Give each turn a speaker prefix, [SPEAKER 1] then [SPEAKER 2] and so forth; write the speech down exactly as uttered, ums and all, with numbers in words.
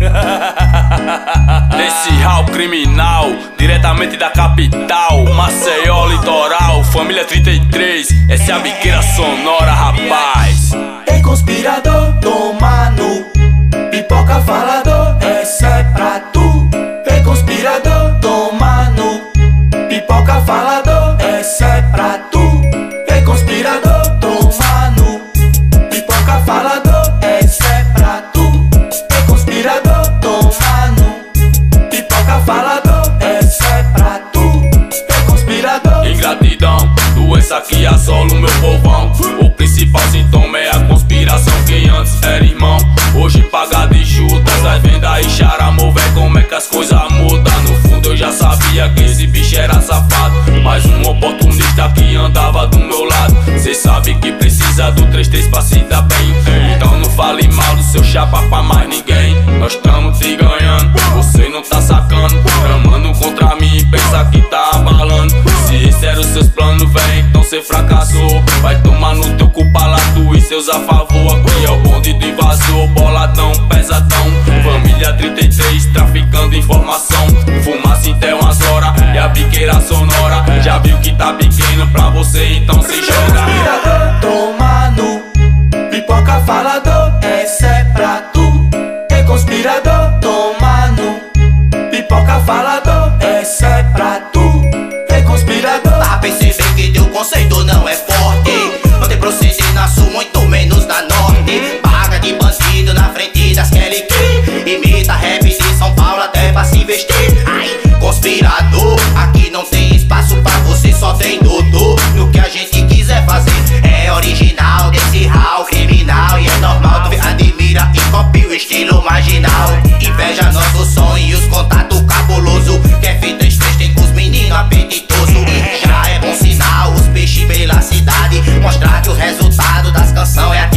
[SPEAKER 1] Desse hall criminal, diretamente da capital, Maceió, litoral, família trinta e três. Essa é a biqueira sonora, rapaz.
[SPEAKER 2] Ei, conspirador, toma no pipoca falador, essa é pra tu. Ei, conspirador, toma no pipoca falador, essa é pra tu. Ei, conspirador, toma no pipoca falador, essa é pra tu. Ei, conspirador, toma no pipoca falador, essa é pra tu. Ei, conspirador.
[SPEAKER 1] Ingratidão, doença que assola o meu povão. O principal sintoma é a conspiração. Quem antes era irmão, hoje paga de chutas. Vai vendo aí charamou, véi, como é que as coisas mudam. No fundo eu já sabia que esse bicho era safado, mais um oportunista que andava do meu lado. Cê sabe que precisa do três três pra se dar bem, então não fale mal do seu chapa pra mais ninguém. Nós tamo te ganhando, você não tá sacando, tramando contra mim e pensa que tá abalando. Se esse era os seus planos, véi, então cê fracassou. Vai tomar no teu cu palado e seus a favor. Aqui é o bonde do invasor, boladão, pesadão. Família trinta e três, traficando informação. Fumaça até umas horas e a biqueira sonora. Já viu que tá pequeno pra você, então se joga.
[SPEAKER 2] Conspirador, toma no pipoca falador, essa é pra tu. Ei, conspirador, toma no pipoca falador, essa é pra tu. Ei, conspirador.
[SPEAKER 3] Tá percebendo que teu conceito não é forte, não tem processo na sul, muito menos na norte. Paga de bandido na frente das Kelly Key, imita rap de São Paulo até pra se vestir. Ai, conspirador, aqui não tem espaço pra você, só tem doutor. No que a gente quiser fazer é original, desse hall criminal. E é normal, tu admira e copia o estilo marginal. Inveja nosso som e os contatos cabuloso, que é feito três três, tem com os meninos apetitoso. Já é bom sinal, os peixes pela cidade, mostrar que o resultado das canções é